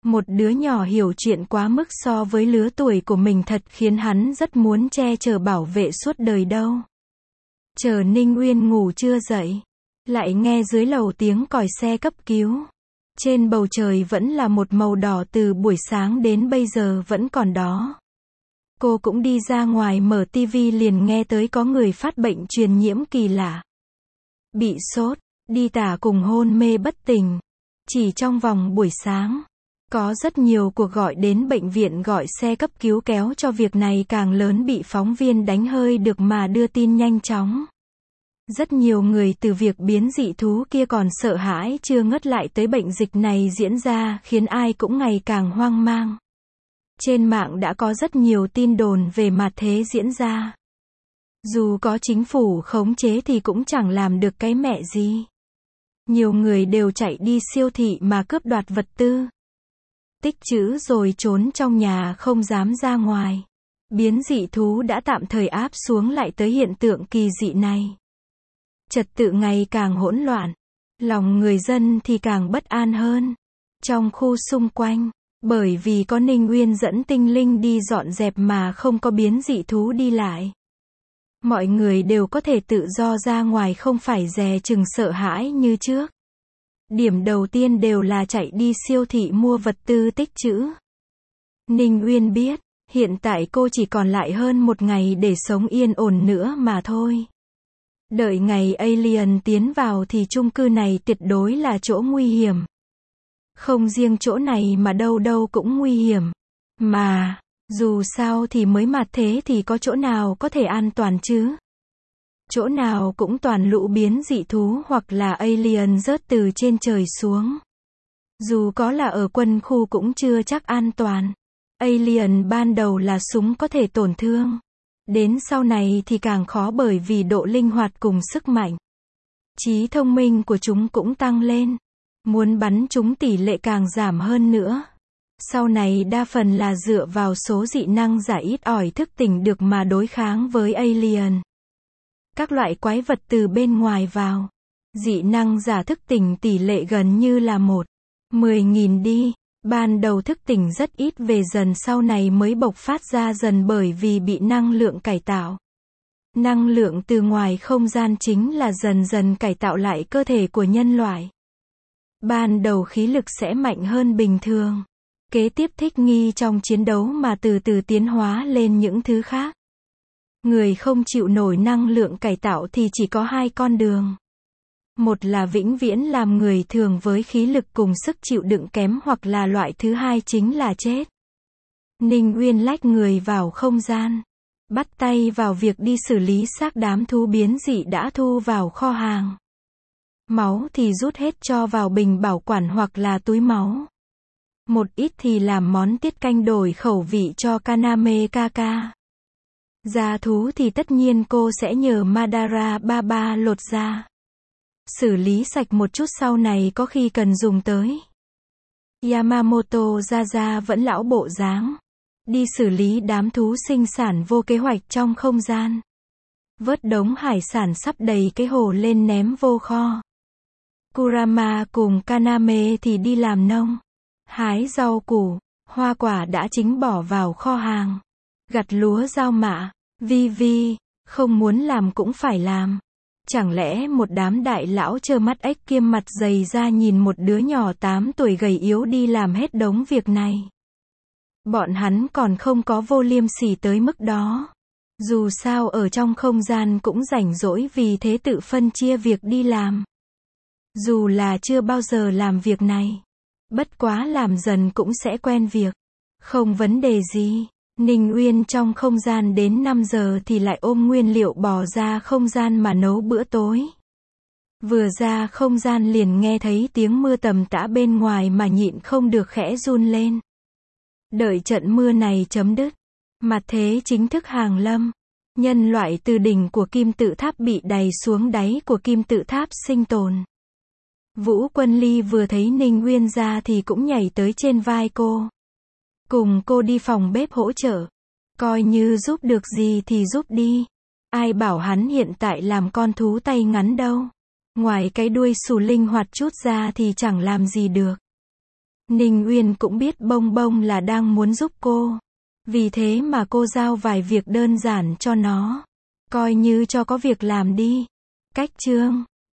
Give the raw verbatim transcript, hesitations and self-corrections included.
Một đứa nhỏ hiểu chuyện quá mức so với lứa tuổi của mình thật khiến hắn rất muốn che chở bảo vệ suốt đời đâu. Chờ Ninh Uyên ngủ chưa dậy, lại nghe dưới lầu tiếng còi xe cấp cứu. Trên bầu trời vẫn là một màu đỏ từ buổi sáng đến bây giờ vẫn còn đó. Cô cũng đi ra ngoài mở tivi liền nghe tới có người phát bệnh truyền nhiễm kỳ lạ. Bị sốt, đi tả cùng hôn mê bất tỉnh. Chỉ trong vòng buổi sáng, có rất nhiều cuộc gọi đến bệnh viện gọi xe cấp cứu kéo cho việc này càng lớn bị phóng viên đánh hơi được mà đưa tin nhanh chóng. Rất nhiều người từ việc biến dị thú kia còn sợ hãi chưa ngất lại tới bệnh dịch này diễn ra khiến ai cũng ngày càng hoang mang. Trên mạng đã có rất nhiều tin đồn về mặt thế diễn ra. Dù có chính phủ khống chế thì cũng chẳng làm được cái mẹ gì. Nhiều người đều chạy đi siêu thị mà cướp đoạt vật tư. Tích trữ rồi trốn trong nhà không dám ra ngoài. Biến dị thú đã tạm thời áp xuống lại tới hiện tượng kỳ dị này. Trật tự ngày càng hỗn loạn. Lòng người dân thì càng bất an hơn. Trong khu xung quanh, bởi vì có Ninh Uyên dẫn tinh linh đi dọn dẹp mà không có biến dị thú đi lại. Mọi người đều có thể tự do ra ngoài không phải dè chừng sợ hãi như trước. Điểm đầu tiên đều là chạy đi siêu thị mua vật tư tích trữ. Ninh Uyên biết, hiện tại cô chỉ còn lại hơn một ngày để sống yên ổn nữa mà thôi. Đợi ngày alien tiến vào thì chung cư này tuyệt đối là chỗ nguy hiểm. Không riêng chỗ này mà đâu đâu cũng nguy hiểm. Mà, dù sao thì mới mặt thế thì có chỗ nào có thể an toàn chứ? Chỗ nào cũng toàn lũ biến dị thú hoặc là alien rớt từ trên trời xuống. Dù có là ở quân khu cũng chưa chắc an toàn. Alien ban đầu là súng có thể tổn thương. Đến sau này thì càng khó bởi vì độ linh hoạt cùng sức mạnh. Trí thông minh của chúng cũng tăng lên. Muốn bắn chúng tỷ lệ càng giảm hơn nữa. Sau này đa phần là dựa vào số dị năng giả ít ỏi thức tỉnh được mà đối kháng với alien. Các loại quái vật từ bên ngoài vào. Dị năng giả thức tỉnh tỷ lệ gần như là một. mười nghìn đi. Ban đầu thức tỉnh rất ít về dần sau này mới bộc phát ra dần bởi vì bị năng lượng cải tạo. Năng lượng từ ngoài không gian chính là dần dần cải tạo lại cơ thể của nhân loại. Ban đầu khí lực sẽ mạnh hơn bình thường. Kế tiếp thích nghi trong chiến đấu mà từ từ tiến hóa lên những thứ khác. Người không chịu nổi năng lượng cải tạo thì chỉ có hai con đường. Một là vĩnh viễn làm người thường với khí lực cùng sức chịu đựng kém hoặc là loại thứ hai chính là chết. Ninh Uyên lách người vào không gian. Bắt tay vào việc đi xử lý xác đám thú biến dị đã thu vào kho hàng. Máu thì rút hết cho vào bình bảo quản hoặc là túi máu. Một ít thì làm món tiết canh đổi khẩu vị cho Kaname Kaka. Da thú thì tất nhiên cô sẽ nhờ Madara Baba lột da. Xử lý sạch một chút sau này có khi cần dùng tới. Yamamoto Zaza vẫn lão bộ dáng. Đi xử lý đám thú sinh sản vô kế hoạch trong không gian. Vớt đống hải sản sắp đầy cái hồ lên ném vô kho. Kurama cùng Kaname thì đi làm nông. Hái rau củ, hoa quả đã chính bỏ vào kho hàng. Gặt lúa rau mạ, vi vi, không muốn làm cũng phải làm. Chẳng lẽ một đám đại lão trơ mắt ếch kiêm mặt dày ra nhìn một đứa nhỏ tám tuổi gầy yếu đi làm hết đống việc này. Bọn hắn còn không có vô liêm sỉ tới mức đó. Dù sao ở trong không gian cũng rảnh rỗi vì thế tự phân chia việc đi làm. Dù là chưa bao giờ làm việc này. Bất quá làm dần cũng sẽ quen việc. Không vấn đề gì. Ninh Uyên trong không gian đến năm giờ thì lại ôm nguyên liệu bò ra không gian mà nấu bữa tối. Vừa ra không gian liền nghe thấy tiếng mưa tầm tã bên ngoài mà nhịn không được khẽ run lên. Đợi trận mưa này chấm dứt. Mặt thế chính thức hàng lâm. Nhân loại từ đỉnh của kim tự tháp bị đày xuống đáy của kim tự tháp sinh tồn. Vũ Quân Ly vừa thấy Ninh Uyên ra thì cũng nhảy tới trên vai cô. Cùng cô đi phòng bếp hỗ trợ. Coi như giúp được gì thì giúp đi. Ai bảo hắn hiện tại làm con thú tay ngắn đâu. Ngoài cái đuôi xù linh hoạt chút ra thì chẳng làm gì được. Ninh Uyên cũng biết Bông Bông là đang muốn giúp cô. Vì thế mà cô giao vài việc đơn giản cho nó. Coi như cho có việc làm đi. Cách chương